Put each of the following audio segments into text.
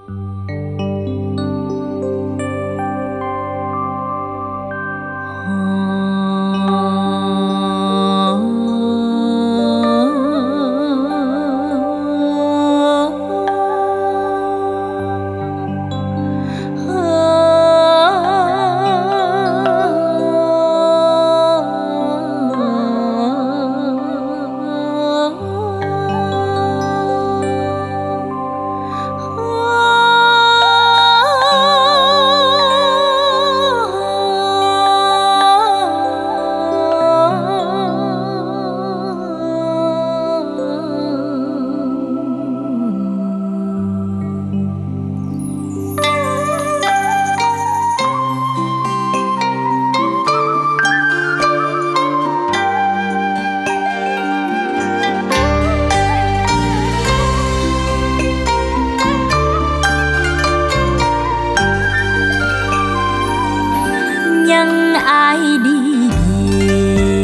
Nhân ai đi về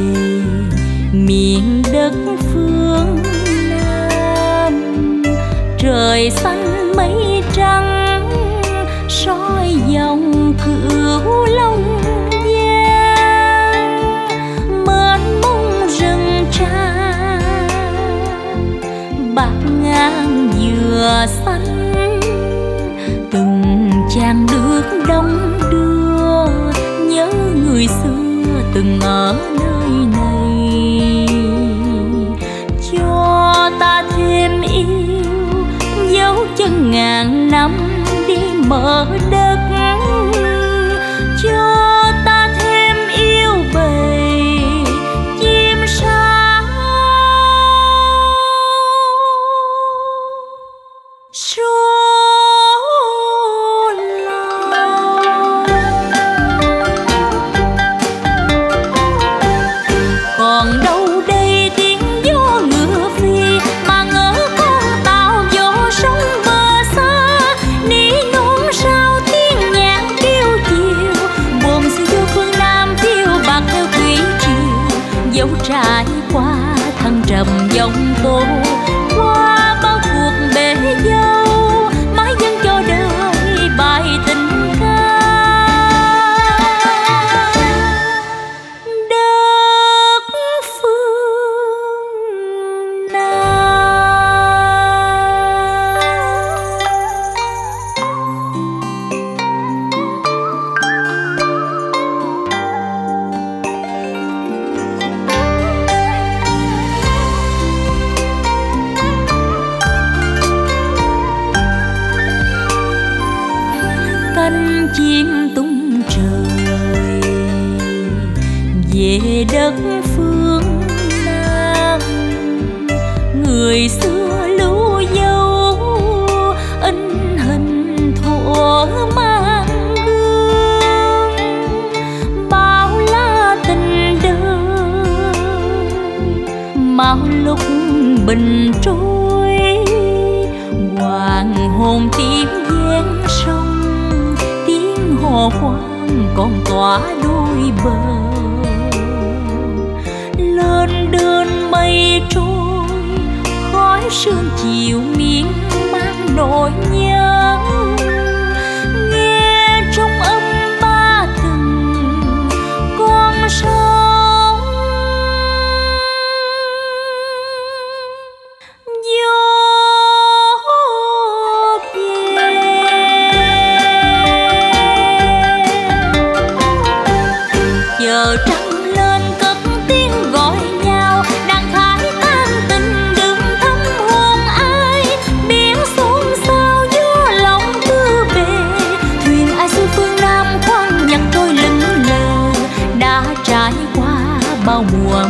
miền đất phương Nam, trời xanh mây trắng soi dòng Cửu Long Giang, mênh mông rừng tràm bạt ngàn dừa xanh, từng chàng nước đông đưa nhớ người xưa từng ở nơi này, cho ta thêm yêu dấu chân ngàn năm đi mở đất, cho ta thêm yêu bầy chim sáo số lòng. Còn đâu đây tiếng gió ngựa phi mà ngỡ con tàu vô sông bờ xa, ní nón sao tiếng nhạc kêu chiều, buồn xưa vô phương Nam phiêu bạc theo thủy triều, dẫu trải qua thăng trầm giông tố, qua bao cuộc bể dâu, mãi dâng cho đời bài tình ca. Cánh chim tung trời về đất phương Nam, người xưa lưu dấu in hình thuở mang gương, bao la tình đời mau lúc bình trôi, hoàng hôn tiếng ven sông, hò khoan còn tỏa đôi bờ, lên đơn mây trôi khói sương chiều miên man nỗi nhớ, nghe trong âm ba từng con sông gió giờ trăng lên cất tiếng gọi nhau, đang khải tan tình đừng thăm hồn ai, biển xôn xao gió lòng đưa về, thuyền ai xưa phương Nam khoan nhặt trôi lững lờ, đã trải qua bao mùa